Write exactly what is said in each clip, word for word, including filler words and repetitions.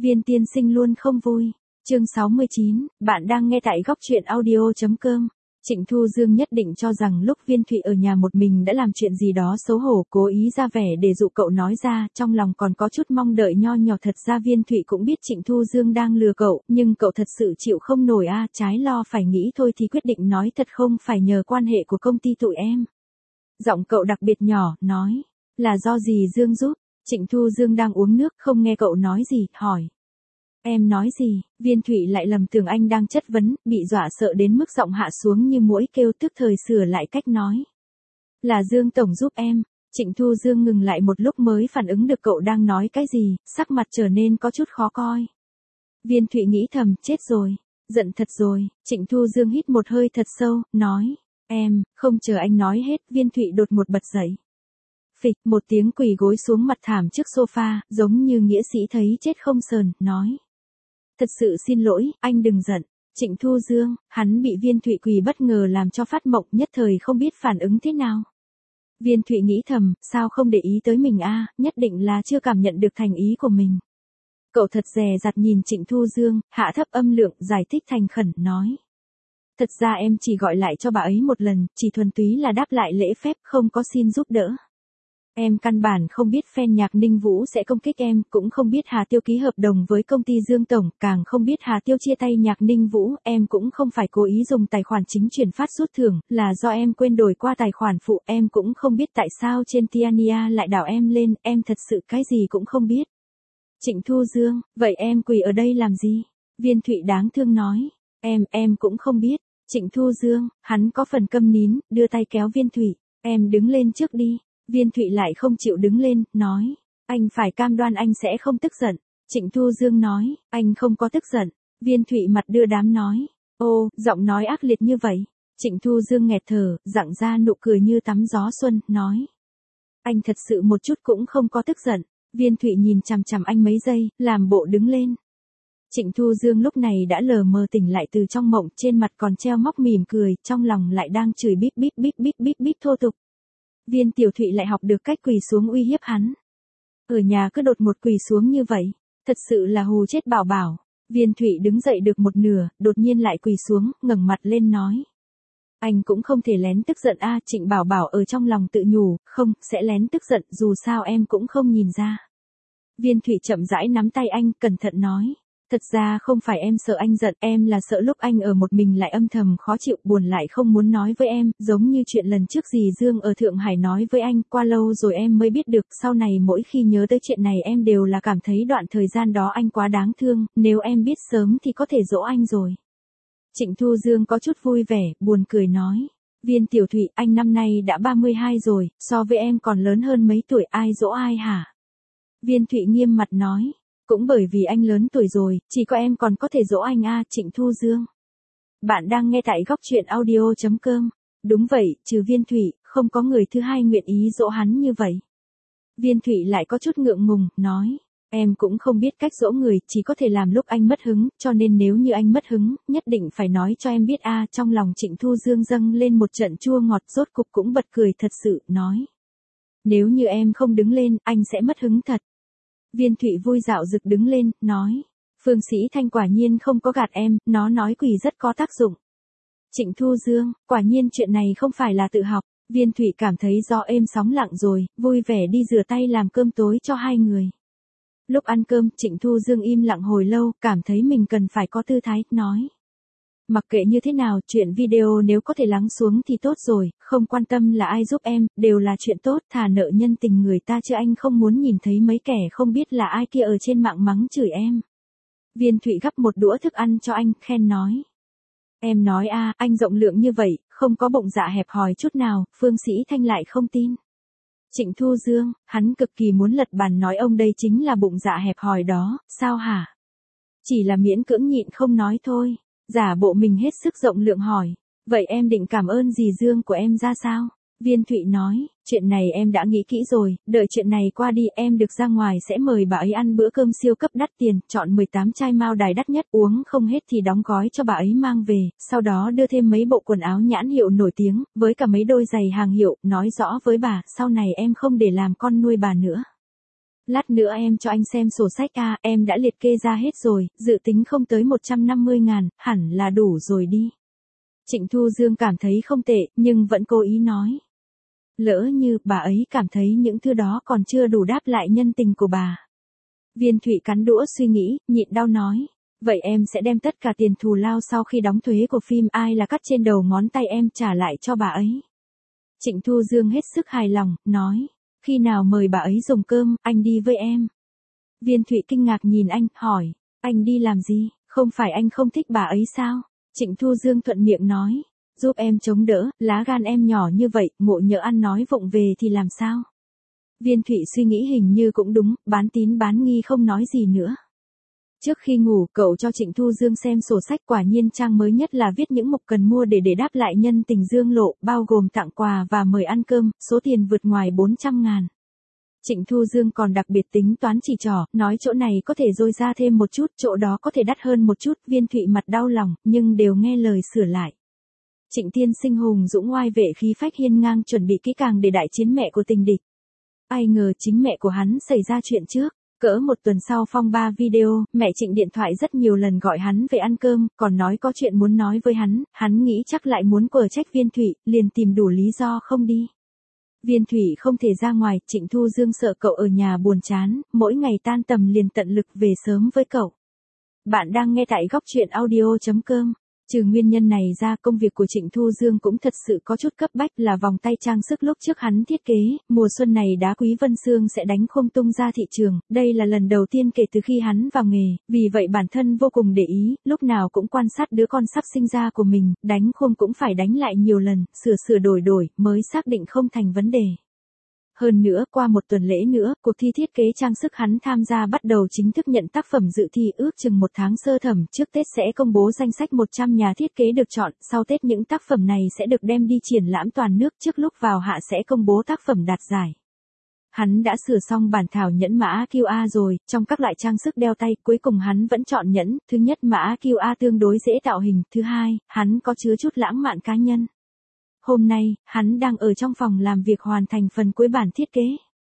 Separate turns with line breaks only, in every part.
Viên tiên sinh luôn không vui. Chương sáu mươi chín, bạn đang nghe tại góc truyện audio.com. Trịnh Thu Dương nhất định cho rằng lúc Viên Thụy ở nhà một mình đã làm chuyện gì đó xấu hổ, cố ý ra vẻ để dụ cậu nói ra, trong lòng còn có chút mong đợi nho nhỏ. Thật ra Viên Thụy cũng biết Trịnh Thu Dương đang lừa cậu, nhưng cậu thật sự chịu không nổi a, à, trái lo phải nghĩ thôi thì quyết định nói thật, không phải nhờ quan hệ của công ty tụi em. Giọng cậu đặc biệt nhỏ, nói, là do gì Dương giúp? Trịnh Thu Dương đang uống nước, không nghe cậu nói gì, hỏi. Em nói gì? Viên Thụy lại lầm tưởng anh đang chất vấn, bị dọa sợ đến mức giọng hạ xuống như muỗi kêu, tức thời sửa lại cách nói. Là Dương Tổng giúp em. Trịnh Thu Dương ngừng lại một lúc mới phản ứng được cậu đang nói cái gì, sắc mặt trở nên có chút khó coi. Viên Thụy nghĩ thầm, chết rồi, giận thật rồi. Trịnh Thu Dương hít một hơi thật sâu, nói, em, không chờ anh nói hết, Viên Thụy đột một bật dậy. Phịch, một tiếng quỳ gối xuống mặt thảm trước sofa, giống như nghĩa sĩ thấy chết không sờn, nói. Thật sự xin lỗi, anh đừng giận. Trịnh Thu Dương, hắn bị Viên Thụy quỳ bất ngờ làm cho phát mộng, nhất thời không biết phản ứng thế nào. Viên Thụy nghĩ thầm, sao không để ý tới mình a, nhất định là chưa cảm nhận được thành ý của mình. Cậu thật dè dặt nhìn Trịnh Thu Dương, hạ thấp âm lượng, giải thích thành khẩn, nói. Thật ra em chỉ gọi lại cho bà ấy một lần, chỉ thuần túy là đáp lại lễ phép, không có xin giúp đỡ. Em căn bản không biết fan nhạc Ninh Vũ sẽ công kích em, cũng không biết Hà Tiêu ký hợp đồng với công ty Dương Tổng, càng không biết Hà Tiêu chia tay nhạc Ninh Vũ, em cũng không phải cố ý dùng tài khoản chính chuyển phát rút thưởng, là do em quên đổi qua tài khoản phụ, em cũng không biết tại sao trên Tiania lại đảo em lên, em thật sự cái gì cũng không biết. Trịnh Thu Dương, vậy em quỳ ở đây làm gì? Viên Thụy đáng thương nói, em, em cũng không biết. Trịnh Thu Dương, hắn có phần câm nín, đưa tay kéo Viên Thụy, em đứng lên trước đi. Viên Thụy lại không chịu đứng lên, nói, anh phải cam đoan anh sẽ không tức giận. Trịnh Thu Dương nói, anh không có tức giận. Viên Thụy mặt đưa đám nói, ô, giọng nói ác liệt như vậy. Trịnh Thu Dương nghẹt thở, giãng ra nụ cười như tắm gió xuân, nói, anh thật sự một chút cũng không có tức giận. Viên Thụy nhìn chằm chằm anh mấy giây, làm bộ đứng lên. Trịnh Thu Dương lúc này đã lờ mờ tỉnh lại từ trong mộng, trên mặt còn treo móc mỉm cười, trong lòng lại đang chửi bíp bíp bíp bíp bíp bíp thô tục. Viên Tiểu Thụy lại học được cách quỳ xuống uy hiếp hắn. Ở nhà cứ đột một quỳ xuống như vậy, thật sự là hù chết Bảo Bảo. Viên Thụy đứng dậy được một nửa, đột nhiên lại quỳ xuống, ngẩng mặt lên nói. Anh cũng không thể lén tức giận a. Trịnh Bảo Bảo ở trong lòng tự nhủ, không, sẽ lén tức giận, dù sao em cũng không nhìn ra. Viên Thụy chậm rãi nắm tay anh, cẩn thận nói. Thật ra không phải em sợ anh giận, em là sợ lúc anh ở một mình lại âm thầm khó chịu, buồn lại không muốn nói với em, giống như chuyện lần trước dì Dương ở Thượng Hải nói với anh, qua lâu rồi em mới biết được, sau này mỗi khi nhớ tới chuyện này em đều là cảm thấy đoạn thời gian đó anh quá đáng thương, nếu em biết sớm thì có thể dỗ anh rồi. Trịnh Thu Dương có chút vui vẻ, buồn cười nói. Viên Tiểu Thụy, anh năm nay đã ba mươi hai rồi, so với em còn lớn hơn mấy tuổi, ai dỗ ai hả? Viên Thụy nghiêm mặt nói. Cũng bởi vì anh lớn tuổi rồi, chỉ có em còn có thể dỗ anh a. Trịnh Thu Dương. Bạn đang nghe tại góc truyện audio.com. Đúng vậy, trừ Viên Thụy, không có người thứ hai nguyện ý dỗ hắn như vậy. Viên Thụy lại có chút ngượng ngùng, nói. Em cũng không biết cách dỗ người, chỉ có thể làm lúc anh mất hứng, cho nên nếu như anh mất hứng, nhất định phải nói cho em biết a. Trong lòng Trịnh Thu Dương dâng lên một trận chua ngọt, rốt cục cũng bật cười thật sự, nói. Nếu như em không đứng lên, anh sẽ mất hứng thật. Viên Thụy vui dạo rực đứng lên, nói. Phương Sĩ Thanh quả nhiên không có gạt em, nó nói quỳ rất có tác dụng. Trịnh Thu Dương, quả nhiên chuyện này không phải là tự học. Viên Thụy cảm thấy do êm sóng lặng rồi, vui vẻ đi rửa tay làm cơm tối cho hai người. Lúc ăn cơm, Trịnh Thu Dương im lặng hồi lâu, cảm thấy mình cần phải có tư thái, nói. Mặc kệ như thế nào, chuyện video nếu có thể lắng xuống thì tốt rồi, không quan tâm là ai giúp em, đều là chuyện tốt, thà nợ nhân tình người ta chứ anh không muốn nhìn thấy mấy kẻ không biết là ai kia ở trên mạng mắng chửi em. Viên Thụy gắp một đũa thức ăn cho anh, khen nói. Em nói a, anh rộng lượng như vậy, không có bụng dạ hẹp hòi chút nào, Phương Sĩ Thanh lại không tin. Trịnh Thu Dương, hắn cực kỳ muốn lật bàn nói ông đây chính là bụng dạ hẹp hòi đó, sao hả? Chỉ là miễn cưỡng nhịn không nói thôi. Giả bộ mình hết sức rộng lượng hỏi, vậy em định cảm ơn dì Dương của em ra sao? Viên Thụy nói, chuyện này em đã nghĩ kỹ rồi, đợi chuyện này qua đi em được ra ngoài sẽ mời bà ấy ăn bữa cơm siêu cấp đắt tiền, chọn mười tám chai mao đài đắt nhất, uống không hết thì đóng gói cho bà ấy mang về, sau đó đưa thêm mấy bộ quần áo nhãn hiệu nổi tiếng, với cả mấy đôi giày hàng hiệu, nói rõ với bà, sau này em không để làm con nuôi bà nữa. lát nữa em cho anh xem sổ sách a, em đã liệt kê ra hết rồi, dự tính không tới một trăm năm mươi ngàn, hẳn là đủ rồi đi. Trịnh Thu Dương cảm thấy không tệ, nhưng vẫn cố ý nói. Lỡ như bà ấy cảm thấy những thứ đó còn chưa đủ đáp lại nhân tình của bà. Viên Thụy cắn đũa suy nghĩ, nhịn đau nói. Vậy em sẽ đem tất cả tiền thù lao sau khi đóng thuế của phim Ai là cắt trên đầu ngón tay em trả lại cho bà ấy. Trịnh Thu Dương hết sức hài lòng, nói. Khi nào mời bà ấy dùng cơm, anh đi với em. Viên Thụy kinh ngạc nhìn anh, hỏi. Anh đi làm gì, không phải anh không thích bà ấy sao? Trịnh Thu Dương thuận miệng nói. Giúp em chống đỡ, lá gan em nhỏ như vậy, ngộ nhỡ ăn nói vụng về thì làm sao? Viên Thụy suy nghĩ hình như cũng đúng, bán tín bán nghi không nói gì nữa. Trước khi ngủ, cậu cho Trịnh Thu Dương xem sổ sách, quả nhiên trang mới nhất là viết những mục cần mua để để đáp lại nhân tình Dương Lộ, bao gồm tặng quà và mời ăn cơm, số tiền vượt ngoài bốn trăm ngàn. Trịnh Thu Dương còn đặc biệt tính toán chỉ trỏ, nói chỗ này có thể dôi ra thêm một chút, chỗ đó có thể đắt hơn một chút, Viên Thụy mặt đau lòng, nhưng đều nghe lời sửa lại. Trịnh Tiên Sinh hùng dũng oai vệ khí phách hiên ngang chuẩn bị kỹ càng để đại chiến mẹ của tình địch. Ai ngờ chính mẹ của hắn xảy ra chuyện trước. Cỡ một tuần sau phong ba video, mẹ Trịnh điện thoại rất nhiều lần gọi hắn về ăn cơm, còn nói có chuyện muốn nói với hắn, hắn nghĩ chắc lại muốn quở trách Viên Thụy, liền tìm đủ lý do không đi. Viên Thụy không thể ra ngoài, Trịnh Thu Dương sợ cậu ở nhà buồn chán, mỗi ngày tan tầm liền tận lực về sớm với cậu. Bạn đang nghe tại góc truyện audio chấm com. Trừ nguyên nhân này ra, công việc của Trịnh Thu Dương cũng thật sự có chút cấp bách, là vòng tay trang sức lúc trước hắn thiết kế, mùa xuân này đá quý Vân Xương sẽ đánh khung tung ra thị trường, đây là lần đầu tiên kể từ khi hắn vào nghề, vì vậy bản thân vô cùng để ý, lúc nào cũng quan sát đứa con sắp sinh ra của mình, đánh khung cũng phải đánh lại nhiều lần, sửa sửa đổi đổi, mới xác định không thành vấn đề. Hơn nữa, qua một tuần lễ nữa, cuộc thi thiết kế trang sức hắn tham gia bắt đầu chính thức nhận tác phẩm dự thi, ước chừng một tháng sơ thẩm, trước Tết sẽ công bố danh sách một trăm nhà thiết kế được chọn, sau Tết những tác phẩm này sẽ được đem đi triển lãm toàn nước, trước lúc vào hạ sẽ công bố tác phẩm đạt giải. Hắn đã sửa xong bản thảo nhẫn mã quy a rồi, trong các loại trang sức đeo tay, cuối cùng hắn vẫn chọn nhẫn, thứ nhất mã quy a tương đối dễ tạo hình, thứ hai, hắn có chứa chút lãng mạn cá nhân. Hôm nay, hắn đang ở trong phòng làm việc hoàn thành phần cuối bản thiết kế.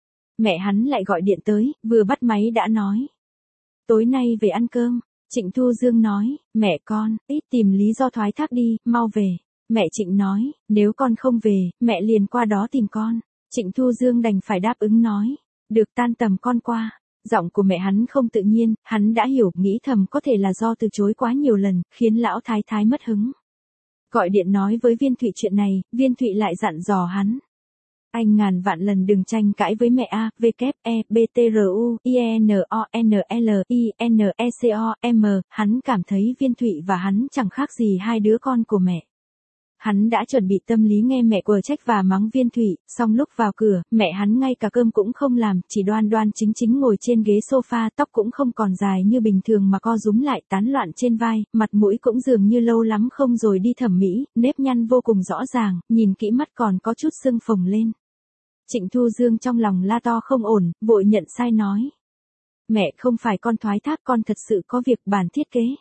Mẹ hắn lại gọi điện tới, vừa bắt máy đã nói. Tối nay về ăn cơm, Trịnh Thu Dương nói, mẹ con, ít tìm lý do thoái thác đi, mau về. Mẹ Trịnh nói, nếu con không về, mẹ liền qua đó tìm con. Trịnh Thu Dương đành phải đáp ứng nói, được tan tầm con qua. Giọng của mẹ hắn không tự nhiên, hắn đã hiểu, nghĩ thầm có thể là do từ chối quá nhiều lần, khiến lão thái thái mất hứng. Gọi điện nói với Viên Thụy chuyện này, Viên Thụy lại dặn dò hắn. Anh ngàn vạn lần đừng tranh cãi với mẹ A, W, E, B, T, R, U, I, N, O, N, L, I, N, E, C, O, M, hắn cảm thấy Viên Thụy và hắn chẳng khác gì hai đứa con của mẹ. Hắn đã chuẩn bị tâm lý nghe mẹ quở trách và mắng Viên Thụy, song lúc vào cửa, mẹ hắn ngay cả cơm cũng không làm, chỉ đoan đoan chính chính ngồi trên ghế sofa, tóc cũng không còn dài như bình thường mà co rúm lại tán loạn trên vai, mặt mũi cũng dường như lâu lắm không rồi đi thẩm mỹ, nếp nhăn vô cùng rõ ràng, nhìn kỹ mắt còn có chút sưng phồng lên. Trịnh Thu Dương trong lòng la to không ổn, vội nhận sai nói. Mẹ, không phải con thoái thác, con thật sự có việc bản thiết kế.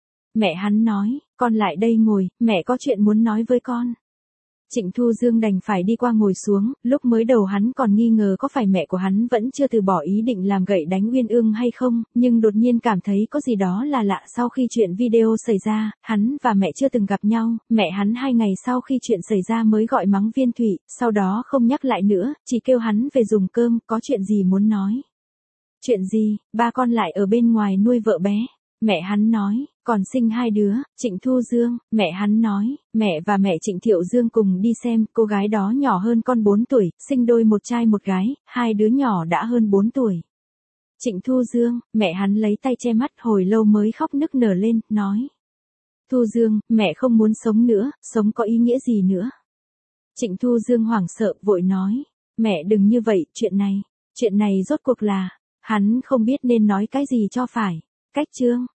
Mẹ hắn nói, con lại đây ngồi, mẹ có chuyện muốn nói với con. Trịnh Thu Dương đành phải đi qua ngồi xuống, lúc mới đầu hắn còn nghi ngờ có phải mẹ của hắn vẫn chưa từ bỏ ý định làm gậy đánh Uyên Ương hay không, nhưng đột nhiên cảm thấy có gì đó là lạ. Sau khi chuyện video xảy ra, hắn và mẹ chưa từng gặp nhau, mẹ hắn hai ngày sau khi chuyện xảy ra mới gọi mắng Viên Thụy, sau đó không nhắc lại nữa, chỉ kêu hắn về dùng cơm, có chuyện gì muốn nói. Chuyện gì, ba con lại ở bên ngoài nuôi vợ bé. Mẹ hắn nói, còn sinh hai đứa, Trịnh Thu Dương, mẹ hắn nói, mẹ và mẹ Trịnh Thiệu Dương cùng đi xem, cô gái đó nhỏ hơn con bốn tuổi, sinh đôi một trai một gái, hai đứa nhỏ đã hơn bốn tuổi. Trịnh Thu Dương, mẹ hắn lấy tay che mắt hồi lâu mới khóc nức nở lên, nói. Thu Dương, mẹ không muốn sống nữa, sống có ý nghĩa gì nữa. Trịnh Thu Dương hoảng sợ, vội nói, mẹ đừng như vậy, chuyện này, chuyện này rốt cuộc là, hắn không biết nên nói cái gì cho phải. Cách chương